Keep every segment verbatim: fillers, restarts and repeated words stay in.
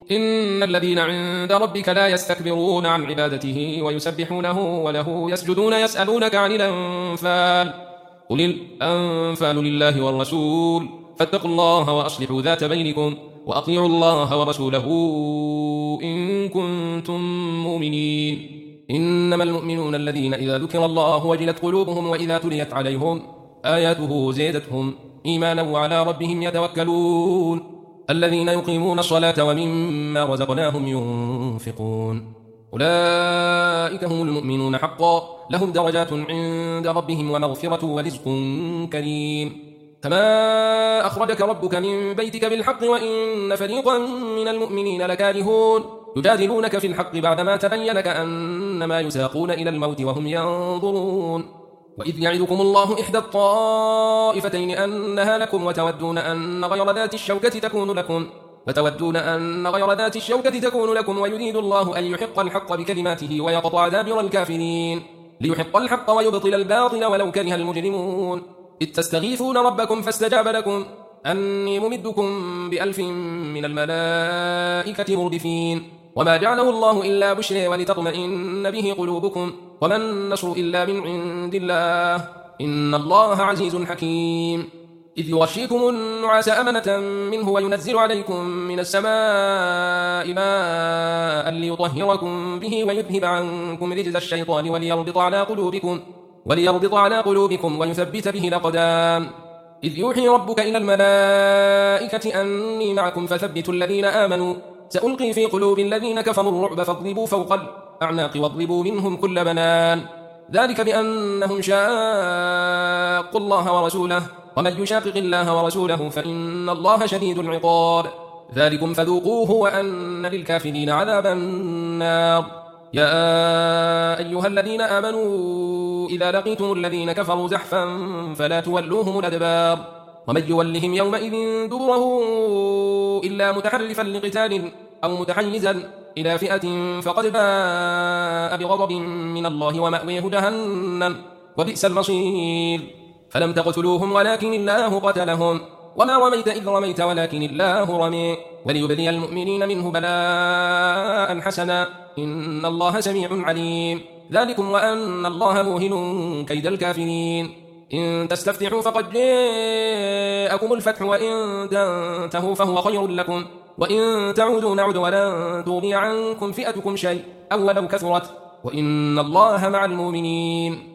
إن الذين عند ربك لا يستكبرون عن عبادته ويسبحونه وله يسجدون يسألونك عن الأنفال قل الأنفال لله والرسول فاتقوا الله وأصلحوا ذات بينكم وأطيعوا الله ورسوله إن كنتم مؤمنين إنما المؤمنون الذين إذا ذكر الله وجلت قلوبهم وإذا تليت عليهم آياته زادتهم إيمانا وعلى ربهم يتوكلون الذين يقيمون الصلاة ومما رزقناهم ينفقون أولئك هم المؤمنون حقا لهم درجات عند ربهم ومغفرة ورزق كريم كما أخرجك ربك من بيتك بالحق وإن فريقا من المؤمنين لكارهون يجادلونك في الحق بعدما تبين كأنما يساقون إلى الموت وهم ينظرون وإذ يعدكم الله إحدى الطائفتين أنها لكم وتودون أن غير ذات الشوكة تكون لكم وتودون أن غير ذات الشوكة تكون لكم ويريد الله أن يحق الحق بكلماته ويقطع دابر الكافرين ليحق الحق ويبطل الباطل ولو كره المجرمون إذ تستغيثون ربكم فاستجاب لكم أني ممدكم بألف من الملائكة مردفين وما جعله الله إلا بشرى ولتطمئن به قلوبكم وما النصر إلا من عند الله إن الله عزيز حكيم إذ يغشيكم النعاس أمنة منه وينزل عليكم من السماء ماء ليطهركم به ويذهب عنكم رجز الشيطان وليربط على قلوبكم وليربط على قلوبكم ويثبت به الأقدام إذ يوحي ربك إلى الملائكة أني معكم فثبتوا الذين آمنوا سألقي في قلوب الذين كفروا الرعب فاضربوا فوق الأعناق واضربوا منهم كل بنان ذلك بأنهم شاقوا الله ورسوله ومن يشاقق الله ورسوله فإن الله شديد العقاب ذلكم فذوقوه وأن للكافرين عذاب النار يا أيها الذين آمنوا إذا لقيتم الذين كفروا زحفا فلا تولوهم الأدبار ومن يولهم يومئذ دبره إلا متحرفا لقتال أو متحيزا إلى فئة فقد باء بغضب من الله ومأويه جهنم وبئس المصير فلم تقتلوهم ولكن الله قتلهم وما رميت إذ رميت ولكن الله رمي وليبلي المؤمنين منه بلاء حسنا إن الله سميع عليم ذلكم وأن الله موهن كيد الكافرين إن تستفتحوا فقد جاءكم الفتح وإن تنتهوا فهو خير لكم وإن تعودوا نعد ولن تغني عنكم فئتكم شيء أو ولو كثرت وإن الله مع المؤمنين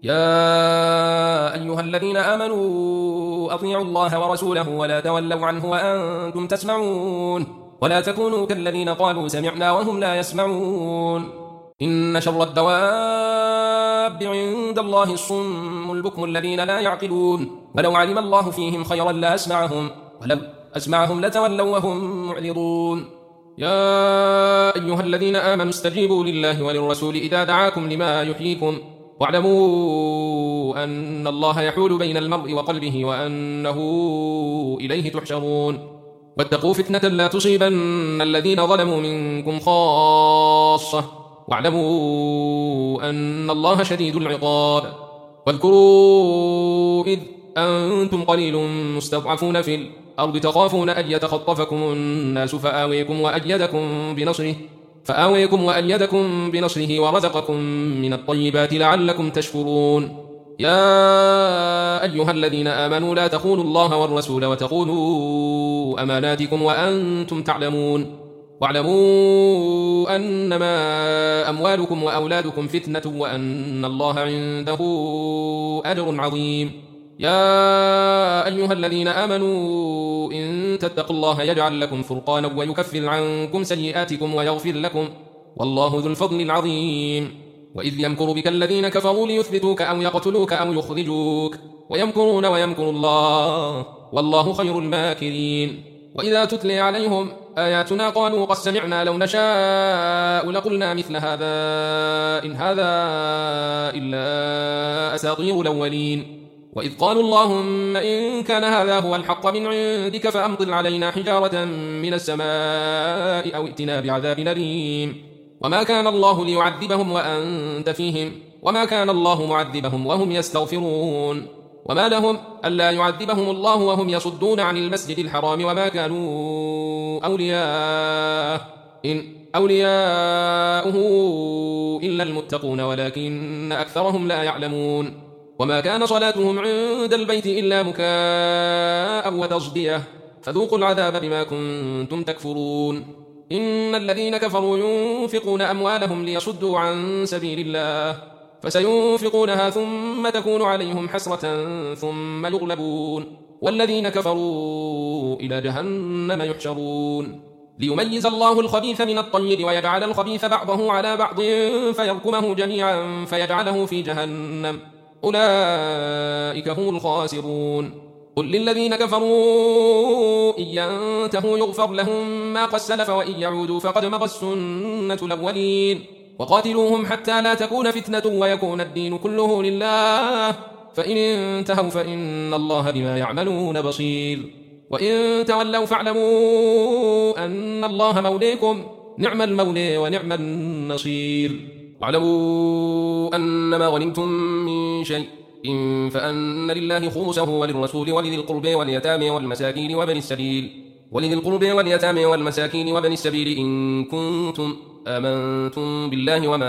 يا أيها الذين آمنوا أطيعوا الله ورسوله ولا تولوا عنه وأنتم تسمعون ولا تكونوا كالذين قالوا سمعنا وهم لا يسمعون إن شر الدواب عند الله الصم البكم الذين لا يعقلون ولو علم الله فيهم خيرا لأسمعهم ولو أسمعهم لتولوا وهم معرضون يا أيها الذين آمنوا استجيبوا لله وللرسول إذا دعاكم لما يحييكم واعلموا أن الله يحول بين المرء وقلبه وأنه إليه تحشرون واتقوا فتنة لا تصيبن الذين ظلموا منكم خاصة واعلموا أن الله شديد العقاب واذكروا إذ أنتم قليل مستضعفون في الأرض تخافون أن يتخطفكم الناس فآويكم وأيدكم بنصره فآويكم وأيدكم بنصره ورزقكم من الطيبات لعلكم تشكرون يا أيها الذين آمنوا لا تخونوا الله والرسول وتخونوا أماناتكم وأنتم تعلمون واعلموا أنما أموالكم وأولادكم فتنة وأن الله عنده أجر عظيم يا أيها الذين آمنوا إن تتقوا الله يجعل لكم فرقانا ويكفر عنكم سيئاتكم ويغفر لكم والله ذو الفضل العظيم وإذ يمكر بك الذين كفروا ليثبتوك أو يقتلوك أو يخرجوك ويمكرون ويمكر الله والله خير الماكرين وإذا تتلي عليهم آياتنا قالوا قد سمعنا لو نشاء لقلنا مثل هذا إن هذا إلا أساطير الأولين وإذ قالوا اللهم إن كان هذا هو الحق من عندك فأمطر علينا حجارة من السماء أو ائتنا بعذاب أليم وما كان الله ليعذبهم وأنت فيهم وما كان الله معذبهم وهم يستغفرون وما لهم ألا يعذبهم الله وهم يصدون عن المسجد الحرام وما كانوا أولياءه إن أولياؤه إلا المتقون ولكن أكثرهم لا يعلمون وما كان صلاتهم عند البيت إلا مكاء وتصدية فذوقوا العذاب بما كنتم تكفرون إن الذين كفروا ينفقون أموالهم ليصدوا عن سبيل الله فسينفقونها ثم تكون عليهم حسرة ثم يغلبون والذين كفروا إلى جهنم يحشرون ليميز الله الخبيث من الطيب ويجعل الخبيث بعضه على بعض فيركمه جميعا فيجعله في جهنم أولئك هم الخاسرون قل للذين كفروا إن ينتهوا يغفر لهم ما قد سلف وإن يعودوا فقد مضت السنة الأولين وقاتلوهم حتى لا تكون فتنة ويكون الدين كله لله فإن انتهوا فإن الله بما يعملون بصير وإن تولوا فاعلموا أن الله موليكم نعم المولي ونعم النصير واعلموا أنما غنمتم من شيء إن فأن لله خمسه وللرسول ولذي القربى واليتامى والمساكين وبني السبيل ولذي القربى واليتامى والمساكين وبني السبيل إن كنتم آمنتم بالله وما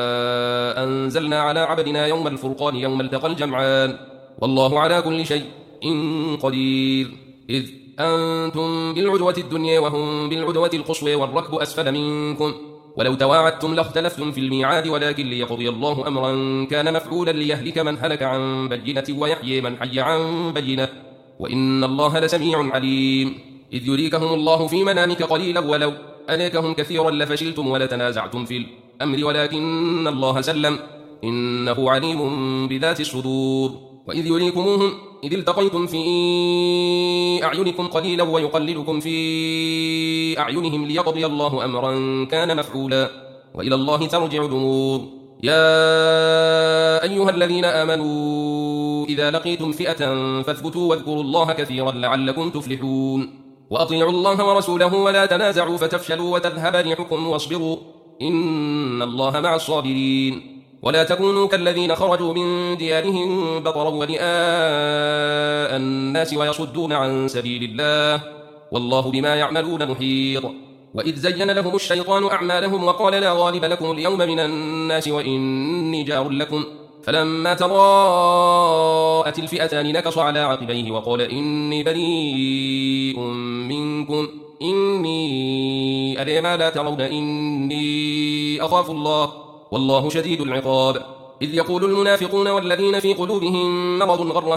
أنزلنا على عبدنا يوم الفرقان يوم التقى الجمعان والله على كل شيء قدير إذ أنتم بالعدوة الدنيا وهم بالعدوة القصوى والركب أسفل منكم ولو تواعدتم لاختلفتم في الميعاد ولكن ليقضي الله أمرا كان مفعولا ليهلك من هلك عن بينة ويحيي من حي عن بينة وإن الله لسميع عليم إذ يريكهم الله في منامك قليلا ولو أريكهم كثيرا لفشلتم ولتنازعتم في الأمر ولكن الله سلم إنه عليم بذات الصدور وإذ يريكموهم إذ التقيتم في أعينكم قليلا ويقللكم في أعينهم ليقضي الله أمرا كان مفعولا وإلى الله ترجع الأمور يا أيها الذين آمنوا إذا لقيتم فئة فاثبتوا واذكروا الله كثيرا لعلكم تفلحون وأطيعوا الله ورسوله ولا تنازعوا فتفشلوا وتذهب ريحكم واصبروا إن الله مع الصابرين ولا تكونوا كالذين خرجوا من ديارهم بطرا ورئاء الناس ويصدون عن سبيل الله والله بما يعملون محيط وإذ زين لهم الشيطان أعمالهم وقال لا غالب لكم اليوم من الناس وإني جار لكم فلما تراءت الفئتان نكص على عقبيه وقال إني بريء منكم إني أرى ما لا ترون إني أخاف الله والله شديد العقاب إذ يقول المنافقون والذين في قلوبهم مرض غر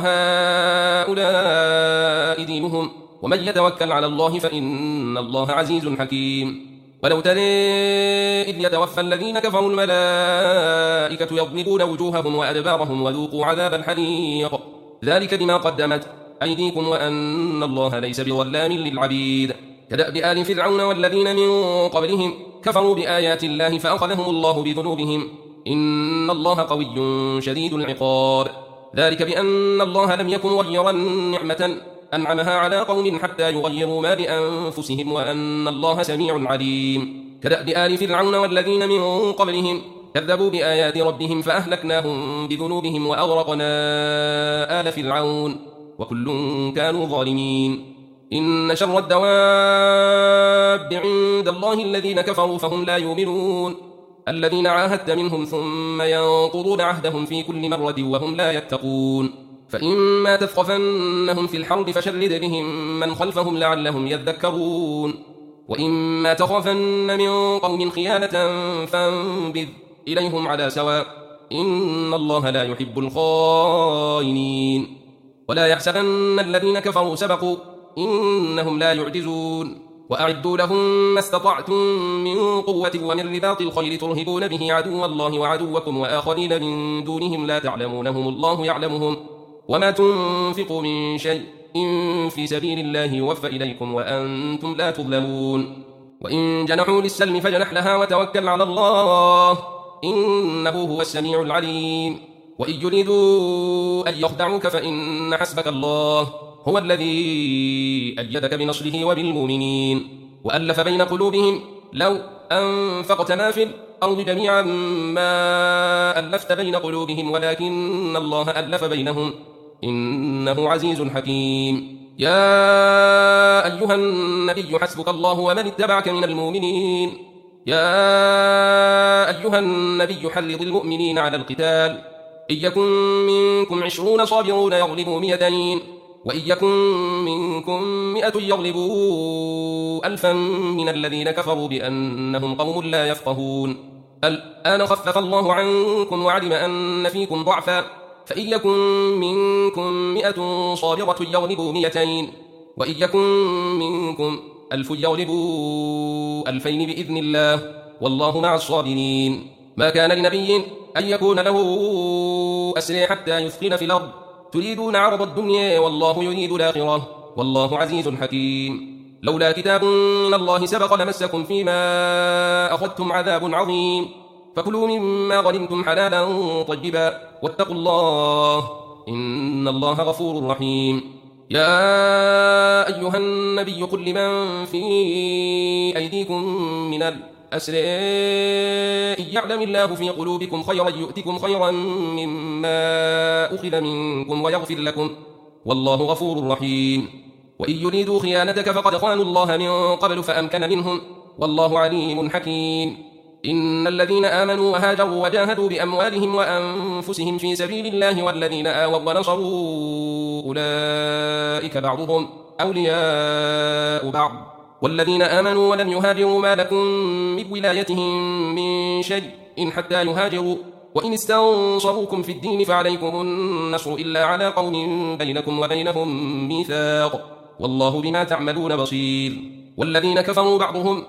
هؤلاء دينهم ومن يتوكل على الله فإن الله عزيز حكيم ولو ترى إذ يتوفى الذين كفروا الملائكة يضربون وجوههم وأدبارهم وذوقوا عذاب الحريق ذلك بما قدمت أيديكم وأن الله ليس بظلام للعبيد كدأب آل فرعون والذين من قبلهم كفروا بآيات الله فأخذهم الله بذنوبهم إن الله قوي شديد العقاب ذلك بأن الله لم يكن مغيرا نعمة أنعمها على قوم حتى يغيروا ما بأنفسهم وأن الله سميع عليم كدأب آل فرعون والذين من قبلهم كذبوا بآيات ربهم فأهلكناهم بذنوبهم وأغرقنا آل فرعون وكل كانوا ظالمين إن شر الدواب عند الله الذين كفروا فهم لا يؤمنون الذين عاهدت منهم ثم ينقضون عهدهم في كل مرة وهم لا يتقون فإما تثقفنهم في الحرب فشرد بهم من خلفهم لعلهم يذكرون وإما تخافن من قوم خيانة فانبذ إليهم على سواء إن الله لا يحب الخائنين ولا يحسبن الذين كفروا سبقوا إنهم لا يعجزون وأعدوا لهم ما استطعتم من قوة ومن رباط الخيل ترهبون به عدو الله وعدوكم وآخرين من دونهم لا تعلمونهم الله يعلمهم وما تنفقوا من شيء إن في سبيل الله يوفى إليكم وأنتم لا تظلمون وإن جنحوا للسلم فجنح لها وتوكل على الله إنه هو السميع العليم وإن يريدوا أن يخدعوك فإن حسبك الله هو الذي أيدك بنصره وبالمؤمنين وألف بين قلوبهم لو أنفقت ما في الأرض جميعا ما ألفت بين قلوبهم ولكن الله ألف بينهم إنه عزيز حكيم. يا أيها النبي حسبك الله ومن اتبعك من المؤمنين. يا أيها النبي حرض المؤمنين على القتال، إن يكن منكم عشرون صابرون يغلبوا مئتين، وإن يكن منكم مئة يغلبوا ألفا من الذين كفروا بأنهم قوم لا يفقهون. الآن خفف الله عنكم وعلم أن فيكم ضعفا، فإن يكن منكم مئة صابرة يغلبوا مئتين، وإن يكن منكم ألف يغلبوا ألفين بإذن الله، والله مع الصابرين. ما كان لنبي أن يكون له أسرى حتى يثقل في الأرض، تريدون عرض الدنيا والله يريد الآخرة، والله عزيز حكيم. لولا كتاب من الله سبق لمسكم فيما أخذتم عذاب عظيم، فكلوا مما غنمتم حلالا طيبا واتقوا الله إن الله غفور رحيم. يا أيها النبي قل لمن في أيديكم من الأسرى إن يعلم الله في قلوبكم خيرا يؤتكم خيرا مما أخذ منكم ويغفر لكم، والله غفور رحيم. وإن يريدوا خيانتك فقد خانوا الله من قبل فأمكن منهم، والله عليم حكيم. إن الذين آمنوا وهاجروا وجاهدوا بأموالهم وأنفسهم في سبيل الله والذين آووا ونصروا أولئك بعضهم أولياء بعض، والذين آمنوا ولم يهاجروا ما لكم من ولايتهم من شيء إن حتى يهاجروا، وإن استنصروكم في الدين فعليكم النصر إلا على قوم بينكم وبينهم ميثاق، والله بما تعملون بصير. والذين كفروا بعضهم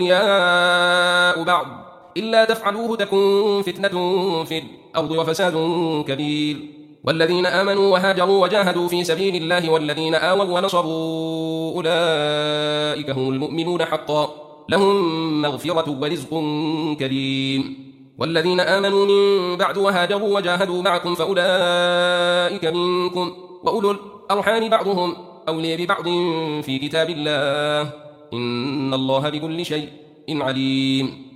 أولياء بعض إلا تفعلوه تكن فتنة في الأرض وفساد كبير. والذين آمنوا وهاجروا وجاهدوا في سبيل الله والذين آووا ونصروا أولئك هم المؤمنون حقا، لهم مغفرة ورزق كريم. والذين آمنوا من بعد وهاجروا وجاهدوا معكم فأولئك منكم، وأولو الأرحام بعضهم أولي ببعض في كتاب الله، إن الله بكل شيء عليم.